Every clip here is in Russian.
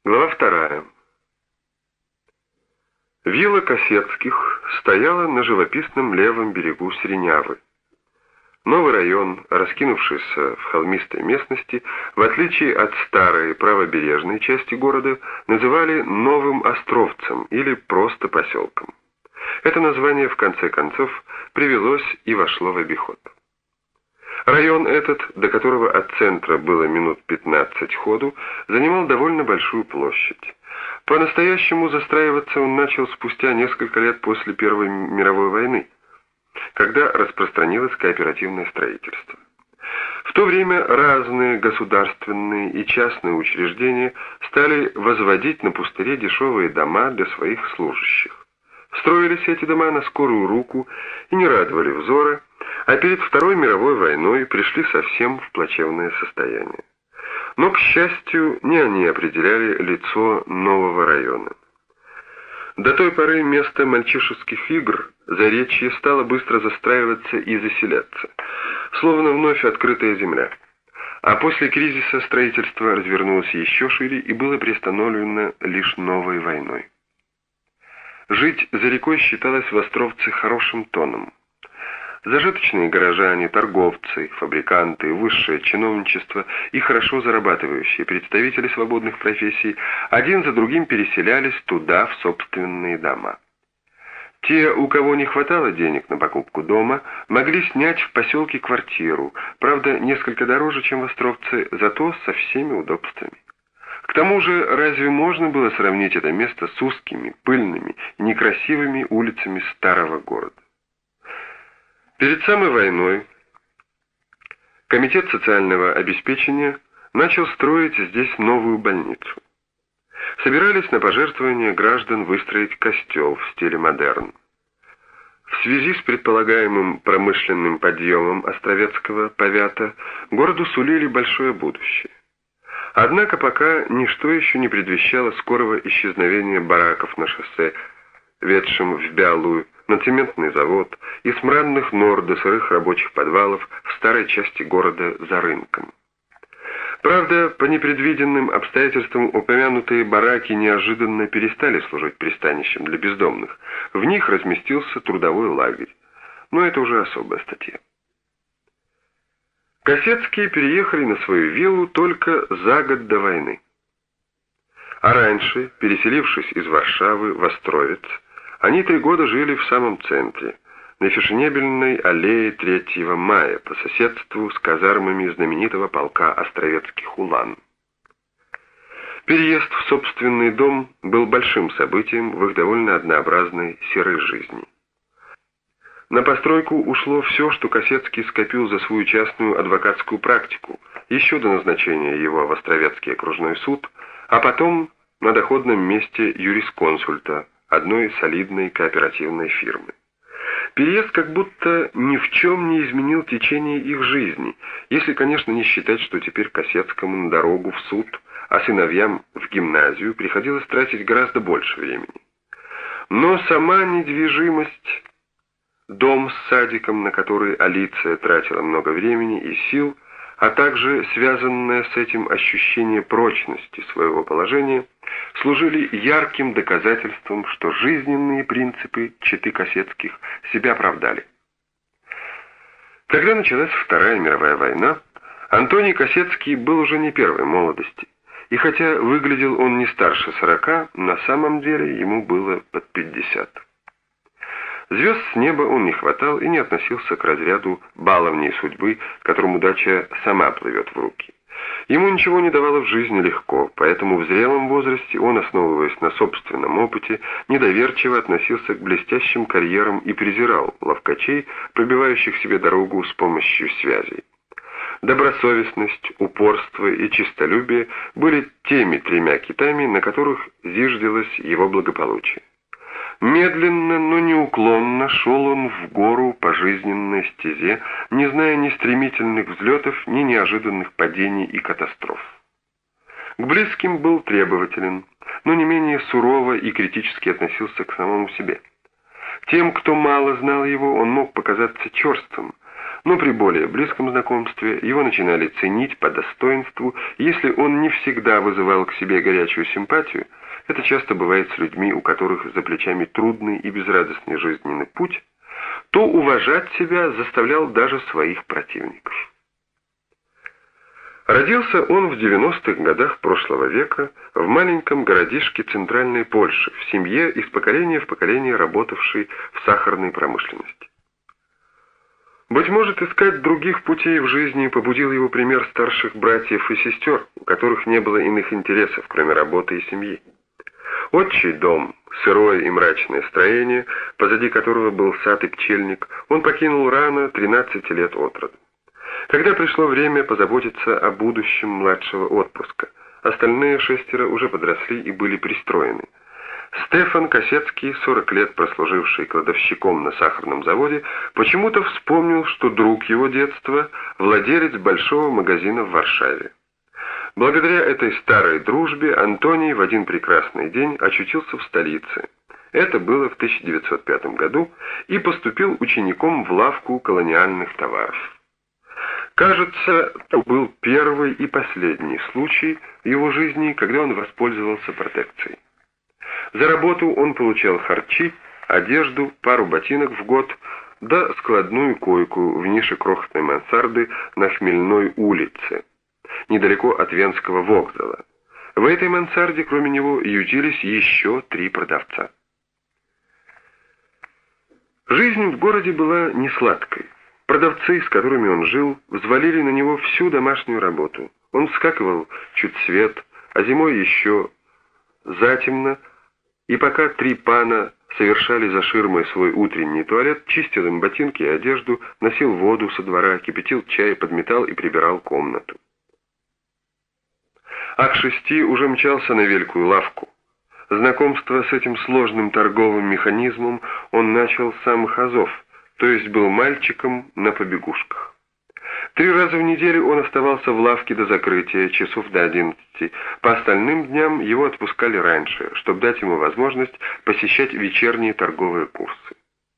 Глава 2. Вилла Косецких стояла на живописном левом берегу Сиренявы. Новый район, раскинувшийся в холмистой местности, в отличие от старой правобережной части города, называли Новым Островцем или просто поселком. Это название, в конце концов, привелось и вошло в обиход. Район этот, до которого от центра было минут 15 ходу, занимал довольно большую площадь. По-настоящему застраиваться он начал спустя несколько лет после Первой мировой войны, когда распространилось кооперативное строительство. В то время разные государственные и частные учреждения стали возводить на пустыре дешевые дома для своих служащих. Строились эти дома на скорую руку и не радовали взора, а перед Второй мировой войной пришли совсем в плачевное состояние. Но, к счастью, не они определяли лицо нового района. До той поры место мальчишеских игр Заречье стало быстро застраиваться и заселяться, словно вновь открытая земля. А после кризиса строительство развернулось еще шире и было приостановлено лишь новой войной. Жить за рекой считалось в Островце хорошим тоном. Зажиточные горожане, торговцы, фабриканты, высшее чиновничество и хорошо зарабатывающие представители свободных профессий один за другим переселялись туда, в собственные дома. Те, у кого не хватало денег на покупку дома, могли снять в поселке квартиру, правда, несколько дороже, чем в Островце, зато со всеми удобствами. К тому же, разве можно было сравнить это место с узкими, пыльными, некрасивыми улицами старого города? Перед самой войной Комитет социального обеспечения начал строить здесь новую больницу. Собирались на пожертвования граждан выстроить костел в стиле модерн. В связи с предполагаемым промышленным подъемом Островецкого повята городу сулили большое будущее. Однако пока ничто еще не предвещало скорого исчезновения бараков на шоссе, ведшем в Бялую, на цементный завод и смрадных нор до сырых рабочих подвалов в старой части города за рынком. Правда, по непредвиденным обстоятельствам упомянутые бараки неожиданно перестали служить пристанищем для бездомных. В них разместился трудовой лагерь. Но это уже особая статья. Косецкие переехали на свою виллу только за год до войны. А раньше, переселившись из Варшавы в Островец, они 3 года жили в самом центре, на фешенебельной аллее 3 мая, по соседству с казармами знаменитого полка Островецких улан. Переезд в собственный дом был большим событием в их довольно однообразной серой жизни. На постройку ушло все, что Косецкий скопил за свою частную адвокатскую практику, еще до назначения его в Островецкий окружной суд, а потом на доходном месте юрисконсульта одной солидной кооперативной фирмы. Переезд как будто ни в чем не изменил течение их жизни, если, конечно, не считать, что теперь Косецкому на дорогу в суд, а сыновьям в гимназию приходилось тратить гораздо больше времени. Но сама недвижимость, дом с садиком, на который Алиция тратила много времени и сил, а также связанное с этим ощущение прочности своего положения, служили ярким доказательством, что жизненные принципы четы Косецких себя оправдали. Когда началась Вторая мировая война, Антоний Косецкий был уже не первой молодости, и хотя выглядел он не старше 40, на самом деле ему было под 50. Звезд с неба он не хватал и не относился к разряду баловней судьбы, которым удача сама плывет в руки. Ему ничего не давало в жизни легко, поэтому в зрелом возрасте он, основываясь на собственном опыте, недоверчиво относился к блестящим карьерам и презирал ловкачей, пробивающих себе дорогу с помощью связей. Добросовестность, упорство и честолюбие были теми 3 китами, на которых зиждилось его благополучие. Медленно, но неуклонно шел он в гору по жизненной стезе, не зная ни стремительных взлетов, ни неожиданных падений и катастроф. К близким был требователен, но не менее сурово и критически относился к самому себе. Тем, кто мало знал его, он мог показаться черствым, Но при более близком знакомстве его начинали ценить по достоинству, и если он не всегда вызывал к себе горячую симпатию, это часто бывает с людьми, у которых за плечами трудный и безрадостный жизненный путь, то уважать себя заставлял даже своих противников. Родился он в 90-х годах прошлого века в маленьком городишке Центральной Польши, в семье из поколения в поколение работавшей в сахарной промышленности. Быть может, искать других путей в жизни побудил его пример старших братьев и сестер, у которых не было иных интересов, кроме работы и семьи. Отчий дом, сырое и мрачное строение, позади которого был сад и пчельник, он покинул рано, 13 лет от роду. Когда пришло время позаботиться о будущем младшего отпрыска, остальные 6 уже подросли и были пристроены. Стефан Косецкий, 40 лет прослуживший кладовщиком на сахарном заводе, почему-то вспомнил, что друг его детства – владелец большого магазина в Варшаве. Благодаря этой старой дружбе Антоний в один прекрасный день очутился в столице. Это было в 1905 году, и поступил учеником в лавку колониальных товаров. Кажется, это был первый и последний случай в его жизни, когда он воспользовался протекцией. За работу он получал харчи, одежду, пару ботинок в год, да складную койку в нише крохотной мансарды на Хмельной улице, недалеко от Венского вокзала. В этой мансарде, кроме него, ютились еще 3 продавца. Жизнь в городе была не сладкой. Продавцы, с которыми он жил, взвалили на него всю домашнюю работу. Он вскакивал чуть свет, а зимой еще затемно, и пока 3 пана совершали за ширмой свой утренний туалет, чистил им ботинки и одежду, носил воду со двора, кипятил чай, подметал и прибирал комнату. А к 6 уже мчался на великую лавку. Знакомство с этим сложным торговым механизмом он начал с самых азов, то есть был мальчиком на побегушках. 3 раза в неделю он оставался в лавке до закрытия, часов до 11. По остальным дням его отпускали раньше, чтобы дать ему возможность посещать вечерние торговые курсы.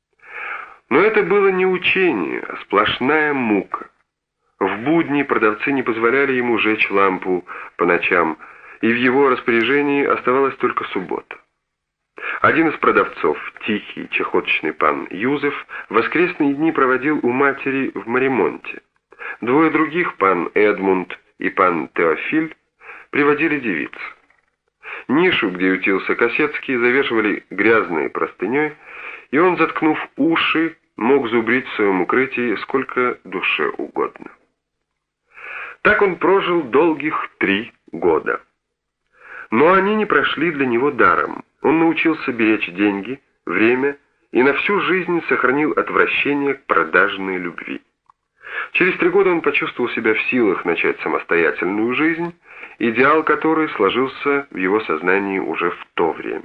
Но это было не учение, а сплошная мука. В будни продавцы не позволяли ему жечь лампу по ночам, и в его распоряжении оставалась только суббота. Один из продавцов, тихий, чахоточный пан Юзеф, воскресные дни проводил у матери в Маримонте. 2 других, пан Эдмунд и пан Теофиль, приводили девиц. Нишу, где ютился Косецкий, завешивали грязной простыней, и он, заткнув уши, мог зубрить в своем укрытии сколько душе угодно. Так он прожил долгих 3 года. Но они не прошли для него даром. Он научился беречь деньги, время и на всю жизнь сохранил отвращение к продажной любви. Через 3 года он почувствовал себя в силах начать самостоятельную жизнь, идеал которой сложился в его сознании уже в то время.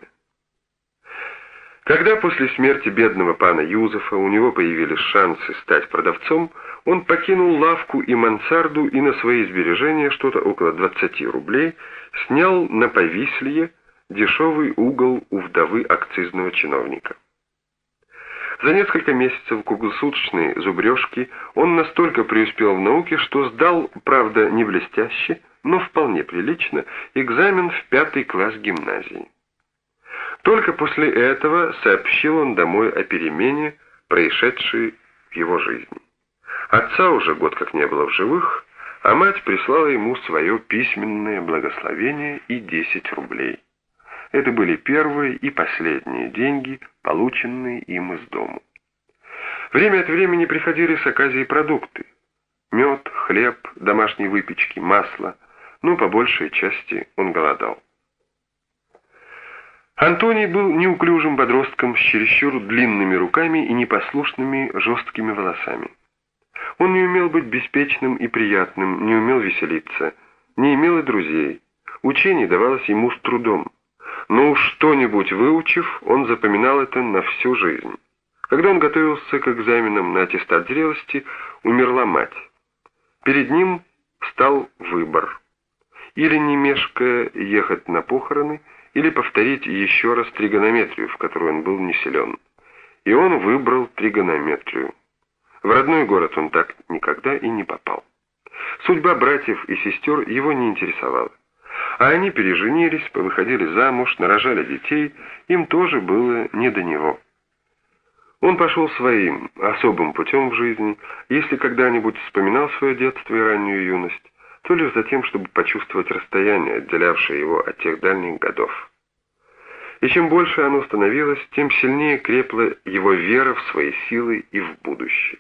Когда после смерти бедного пана Юзефа у него появились шансы стать продавцом, он покинул лавку и мансарду и на свои сбережения, что-то около 20 рублей, снял на Повислье дешевый угол у вдовы акцизного чиновника. За несколько месяцев круглосуточной зубрежки он настолько преуспел в науке, что сдал, правда, не блестяще, но вполне прилично, экзамен в 5 класс гимназии. Только после этого сообщил он домой о перемене, происшедшей в его жизни. Отца уже год как не было в живых, а мать прислала ему свое письменное благословение и 10 рублей. Это были первые и последние деньги, полученные им из дому. Время от времени приходили с оказией продукты. Мед, хлеб, домашние выпечки, масло, но по большей части он голодал. Антоний был неуклюжим подростком с чересчур длинными руками и непослушными жесткими волосами. Он не умел быть беспечным и приятным, не умел веселиться, не имел и друзей. Учение давалось ему с трудом. Но уж что-нибудь выучив, он запоминал это на всю жизнь. Когда он готовился к экзаменам на аттестат зрелости, умерла мать. Перед ним стал выбор. Или не мешкая ехать на похороны, или повторить еще раз тригонометрию, в которой он был не силен. И он выбрал тригонометрию. В родной город он так никогда и не попал. Судьба братьев и сестер его не интересовала. А они переженились, повыходили замуж, нарожали детей, им тоже было не до него. Он пошел своим, особым путем в жизни, если когда-нибудь вспоминал свое детство и раннюю юность, то лишь за тем, чтобы почувствовать расстояние, отделявшее его от тех дальних годов. И чем больше оно становилось, тем сильнее крепла его вера в свои силы и в будущее.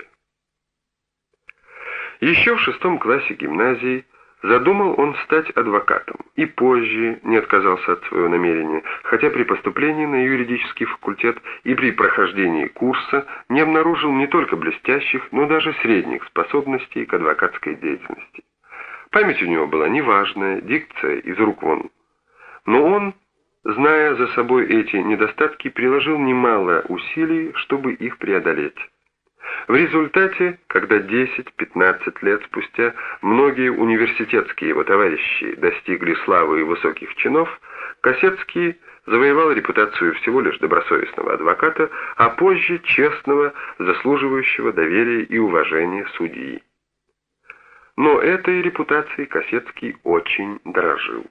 Еще в 6 классе гимназии задумал он стать адвокатом, и позже не отказался от своего намерения, хотя при поступлении на юридический факультет и при прохождении курса не обнаружил не только блестящих, но даже средних способностей к адвокатской деятельности. Память у него была неважная, дикция из рук вон. Но он, зная за собой эти недостатки, приложил немало усилий, чтобы их преодолеть. В результате, когда 10-15 лет спустя многие университетские его товарищи достигли славы и высоких чинов, Косецкий завоевал репутацию всего лишь добросовестного адвоката, а позже честного, заслуживающего доверия и уважения судьи. Но этой репутацией Косецкий очень дорожил.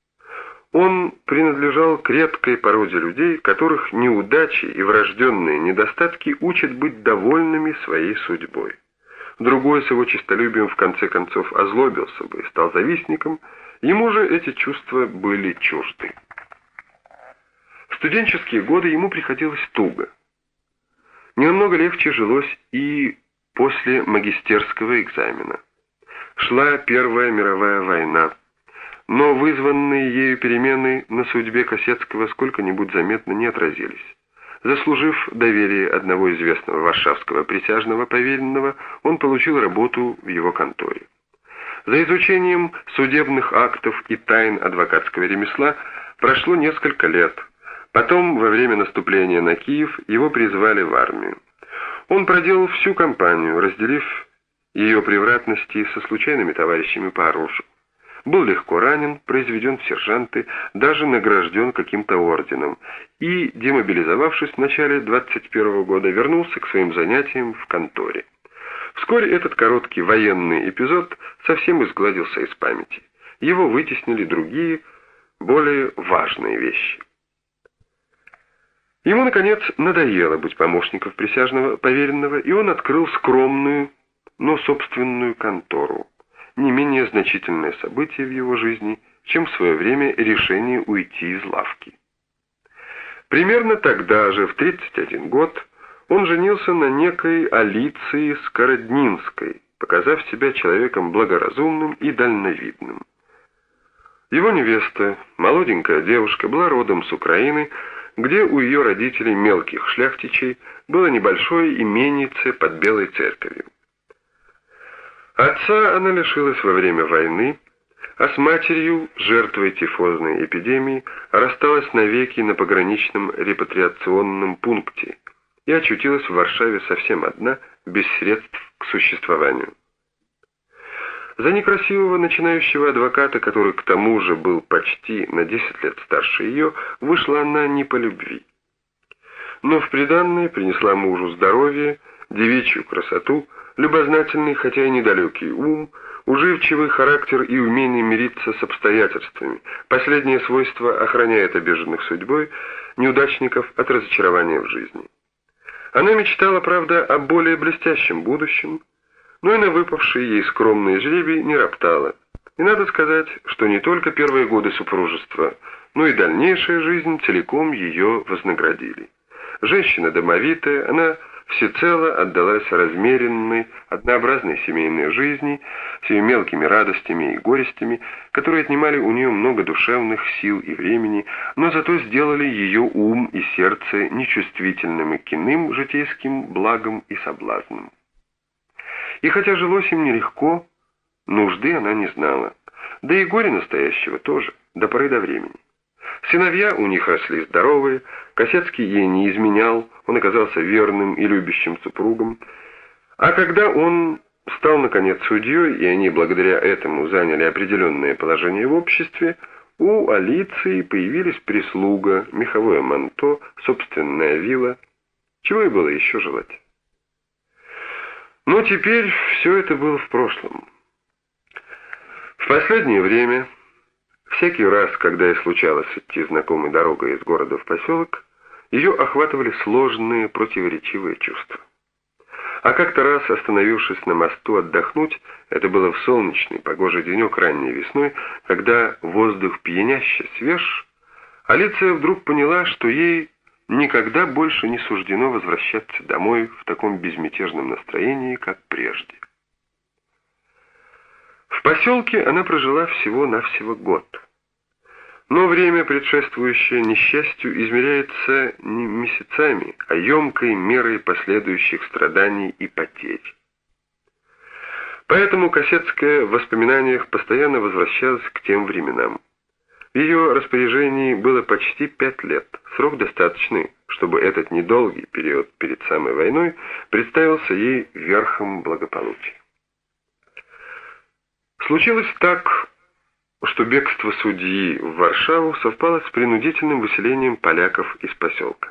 Он принадлежал к редкой породе людей, которых неудачи и врожденные недостатки учат быть довольными своей судьбой. Другой с его честолюбием в конце концов озлобился бы и стал завистником, ему же эти чувства были чужды. В студенческие годы ему приходилось туго. Не намного легче жилось и после магистерского экзамена. Шла Первая мировая война, но вызванные ею перемены на судьбе Косецкого сколько-нибудь заметно не отразились. Заслужив доверие одного известного варшавского присяжного поверенного, он получил работу в его конторе. За изучением судебных актов и тайн адвокатского ремесла прошло несколько лет. Потом, во время наступления на Киев, его призвали в армию. Он проделал всю кампанию, разделив ее превратности со случайными товарищами по оружию. Был легко ранен, произведен в сержанты, даже награжден каким-то орденом и, демобилизовавшись в начале 21 года, вернулся к своим занятиям в конторе. Вскоре этот короткий военный эпизод совсем изгладился из памяти. Его вытеснили другие, более важные вещи. Ему, наконец, надоело быть помощником присяжного поверенного, и он открыл скромную, но собственную контору. Не менее значительное событие в его жизни, чем в свое время решение уйти из лавки. Примерно тогда же, в 31 год, он женился на некой Алиции Скороднинской, показав себя человеком благоразумным и дальновидным. Его невеста, молоденькая девушка, была родом с Украины, где у ее родителей, мелких шляхтичей, было небольшое именице под Белой церковью. Отца она лишилась во время войны, а с матерью, жертвой тифозной эпидемии, рассталась навеки на пограничном репатриационном пункте и очутилась в Варшаве совсем одна, без средств к существованию. За некрасивого начинающего адвоката, который к тому же был почти на 10 лет старше ее, вышла она не по любви. Но в приданое принесла мужу здоровье, девичью красоту, любознательный, хотя и недалекий ум, уживчивый характер и умение мириться с обстоятельствами. Последнее свойство охраняет обиженных судьбой неудачников от разочарования в жизни. Она мечтала, правда, о более блестящем будущем, но и на выпавший ей скромный жребий не роптала. И надо сказать, что не только первые годы супружества, но и дальнейшая жизнь целиком ее вознаградили. Женщина домовитая, она всецело отдалась размеренной, однообразной семейной жизни с ее мелкими радостями и горестями, которые отнимали у нее много душевных сил и времени, но зато сделали ее ум и сердце нечувствительными к иным житейским благам и соблазнам. И хотя жилось им нелегко, нужды она не знала, да и горя настоящего тоже, до поры до времени. Сыновья у них росли здоровые, Косецкий ей не изменял, он оказался верным и любящим супругом. А когда он стал, наконец, судьей, и они благодаря этому заняли определенное положение в обществе, у Алиции появились прислуга, меховое манто, собственная вилла. Чего и было еще желать? Но теперь все это было в прошлом. В последнее время, всякий раз, когда ей случалось идти знакомой дорогой из города в поселок, ее охватывали сложные, противоречивые чувства. А как-то раз, остановившись на мосту отдохнуть, это было в солнечный, погожий денек ранней весной, когда воздух пьяняще свеж, Алиция вдруг поняла, что ей никогда больше не суждено возвращаться домой в таком безмятежном настроении, как прежде. В поселке она прожила всего-навсего год. Но время, предшествующее несчастью, измеряется не месяцами, а емкой мерой последующих страданий и потерь. Поэтому Косецкая в воспоминаниях постоянно возвращалась к тем временам. В ее распоряжении было почти 5 лет, срок достаточный, чтобы этот недолгий период перед самой войной представился ей верхом благополучия. Случилось так, что бегство судьи в Варшаву совпало с принудительным выселением поляков из поселка.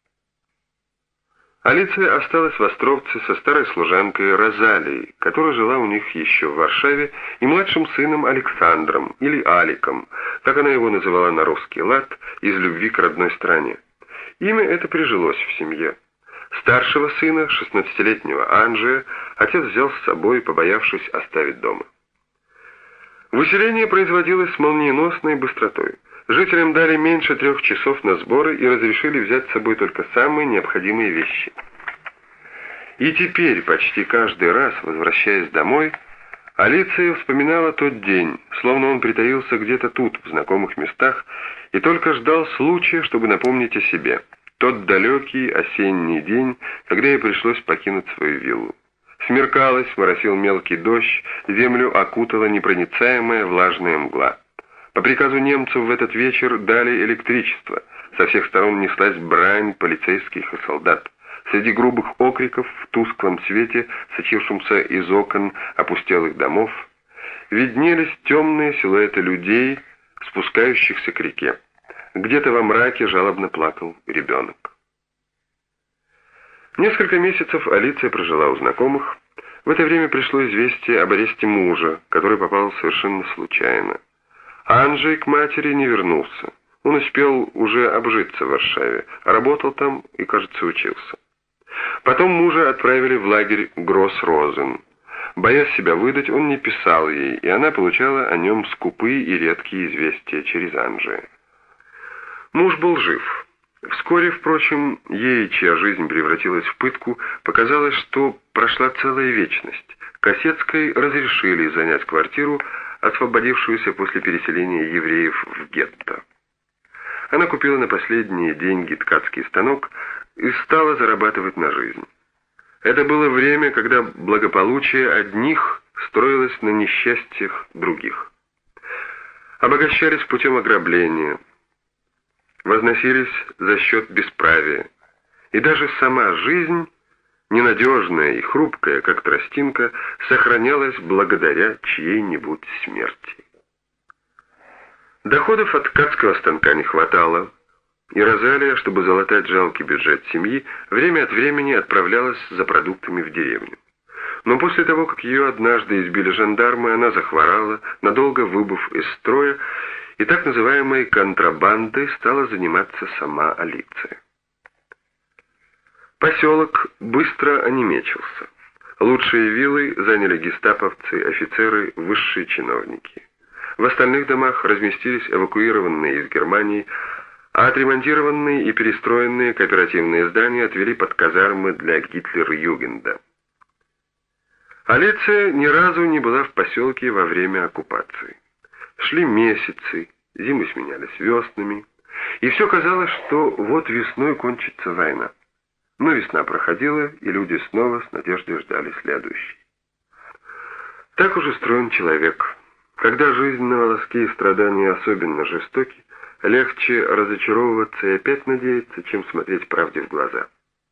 Алиция осталась в Островце со старой служанкой Розалией, которая жила у них еще в Варшаве, и младшим сыном Александром, или Аликом, как она его называла на русский лад, из любви к родной стране. Имя это прижилось в семье. Старшего сына, 16-летнего Анджея, отец взял с собой, побоявшись оставить дома. Выселение производилось с молниеносной быстротой. Жителям дали меньше 3 часов на сборы и разрешили взять с собой только самые необходимые вещи. И теперь, почти каждый раз, возвращаясь домой, Алиция вспоминала тот день, словно он притаился где-то тут, в знакомых местах, и только ждал случая, чтобы напомнить о себе. Тот далекий осенний день, когда ей пришлось покинуть свою виллу. Смеркалось, моросил мелкий дождь, землю окутала непроницаемая влажная мгла. По приказу немцев в этот вечер дали электричество. Со всех сторон неслась брань полицейских и солдат. Среди грубых окриков в тусклом свете, сочившемся из окон опустелых домов, виднелись темные силуэты людей, спускающихся к реке. Где-то во мраке жалобно плакал ребенок. Несколько месяцев Алиция прожила у знакомых. В это время пришло известие об аресте мужа, который попал совершенно случайно. Анджей к матери не вернулся. Он успел уже обжиться в Варшаве, работал там и, кажется, учился. Потом мужа отправили в лагерь Гросс-Розен. Боясь себя выдать, он не писал ей, и она получала о нем скупые и редкие известия через Анджея. Муж был жив. Вскоре, впрочем, ей, чья жизнь превратилась в пытку, показалось, что прошла целая вечность. Косецкой разрешили занять квартиру, освободившуюся после переселения евреев в гетто. Она купила на последние деньги ткацкий станок и стала зарабатывать на жизнь. Это было время, когда благополучие одних строилось на несчастьях других. Обогащались путем ограбления, возносились за счет бесправия, и даже сама жизнь, ненадежная и хрупкая, как тростинка, сохранялась благодаря чьей-нибудь смерти. Доходов от ткацкого станка не хватало, и Розалия, чтобы залатать жалкий бюджет семьи, время от времени отправлялась за продуктами в деревню. Но после того, как ее однажды избили жандармы, она захворала, надолго выбыв из строя, и так называемой контрабандой стала заниматься сама Алиция. Поселок быстро онемечился. Лучшие виллы заняли гестаповцы, офицеры, высшие чиновники. В остальных домах разместились эвакуированные из Германии, а отремонтированные и перестроенные кооперативные здания отвели под казармы для Гитлер-Югенда. Алиция ни разу не была в поселке во время оккупации. Шли месяцы, зимы сменялись веснами, и все казалось, что вот весной кончится война. Но весна проходила, и люди снова с надеждой ждали следующей. Так уж устроен человек. Когда жизнь на волоске и страдания особенно жестоки, легче разочаровываться и опять надеяться, чем смотреть правде в глаза.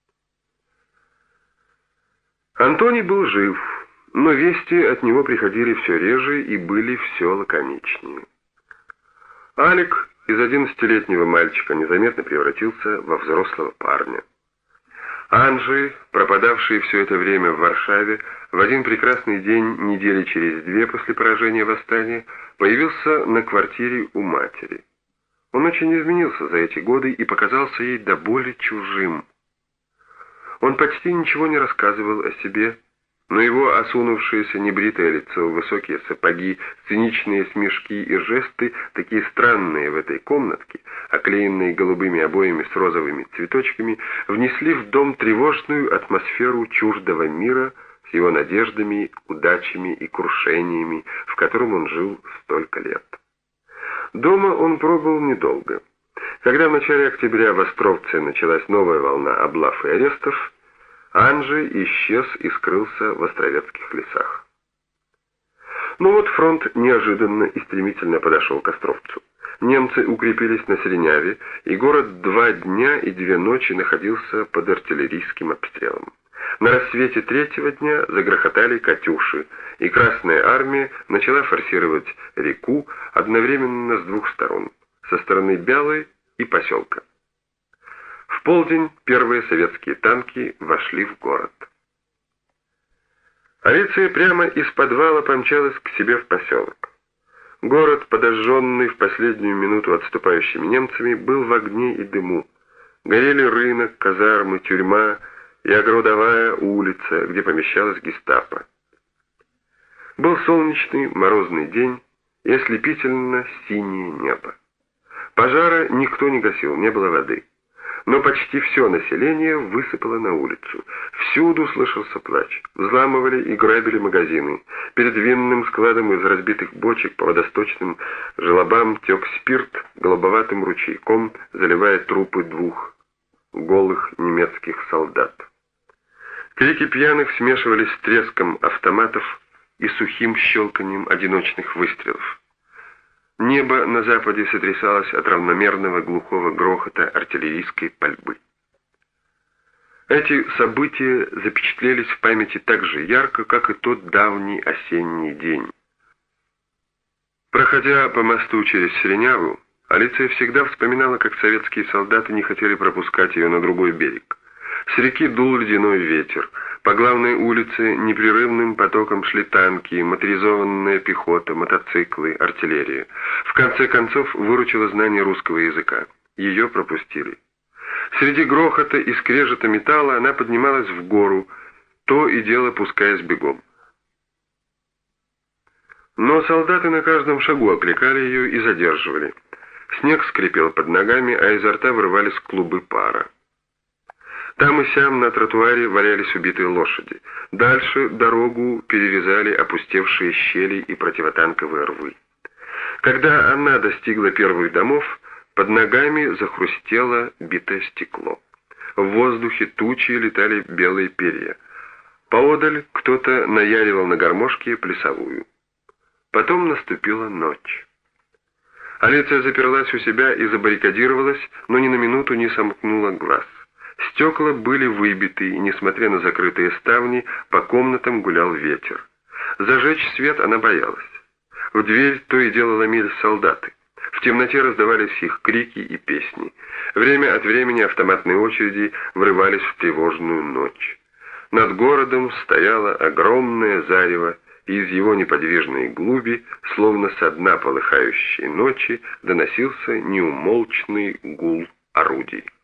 Антоний был жив, но вести от него приходили все реже и были все лаконичнее. Алик из 11-летнего мальчика незаметно превратился во взрослого парня. Анджей, пропадавший все это время в Варшаве, в один прекрасный день, недели через 2 после поражения восстания, появился на квартире у матери. Он очень изменился за эти годы и показался ей до боли чужим. Он почти ничего не рассказывал о себе, но его осунувшееся небритое лицо, высокие сапоги, циничные смешки и жесты, такие странные в этой комнатке, оклеенные голубыми обоями с розовыми цветочками, внесли в дом тревожную атмосферу чуждого мира с его надеждами, удачами и крушениями, в котором он жил столько лет. Дома он пробыл недолго. Когда в начале октября в Островце началась новая волна облав и арестов, Анджей исчез и скрылся в Островецких лесах. Но вот фронт неожиданно и стремительно подошел к Островцу. Немцы укрепились на Среняве, и город 2 дня и 2 ночи находился под артиллерийским обстрелом. На рассвете 3-го дня загрохотали «Катюши», и Красная армия начала форсировать реку одновременно с 2 сторон, со стороны Бялой и поселка. В полдень первые советские танки вошли в город. Алиция прямо из подвала помчалась к себе в поселок. Город, подожженный в последнюю минуту отступающими немцами, был в огне и дыму. Горели рынок, казармы, тюрьма и Огородовая улица, где помещалась гестапо. Был солнечный морозный день и ослепительно синее небо. Пожара никто не гасил, не было воды. Но почти все население высыпало на улицу. Всюду слышался плач. Взламывали и грабили магазины. Перед винным складом из разбитых бочек по водосточным желобам тек спирт голубоватым ручейком, заливая трупы 2 голых немецких солдат. Крики пьяных смешивались с треском автоматов и сухим щелканием одиночных выстрелов. Небо на западе сотрясалось от равномерного глухого грохота артиллерийской пальбы. Эти события запечатлелись в памяти так же ярко, как и тот давний осенний день. Проходя по мосту через Среняву, Алиция всегда вспоминала, как советские солдаты не хотели пропускать ее на другой берег. С реки дул ледяной ветер. По главной улице непрерывным потоком шли танки, моторизованная пехота, мотоциклы, артиллерия. В конце концов выручило знание русского языка. Ее пропустили. Среди грохота и скрежета металла она поднималась в гору, то и дело пускаясь бегом. Но солдаты на каждом шагу окликали ее и задерживали. Снег скрипел под ногами, а изо рта вырывались клубы пара. Там и сям на тротуаре валялись убитые лошади. Дальше дорогу перерезали опустевшие щели и противотанковые рвы. Когда она достигла первых домов, под ногами захрустело битое стекло. В воздухе тучи летали белые перья. Поодаль кто-то наяривал на гармошке плясовую. Потом наступила ночь. Алиция заперлась у себя и забаррикадировалась, но ни на минуту не сомкнула глаз. Стекла были выбиты, и, несмотря на закрытые ставни, по комнатам гулял ветер. Зажечь свет она боялась. В дверь то и дело ломились солдаты. В темноте раздавались их крики и песни. Время от времени автоматные очереди врывались в тревожную ночь. Над городом стояло огромное зарево, и из его неподвижной глуби, словно со дна полыхающей ночи, доносился неумолчный гул орудий.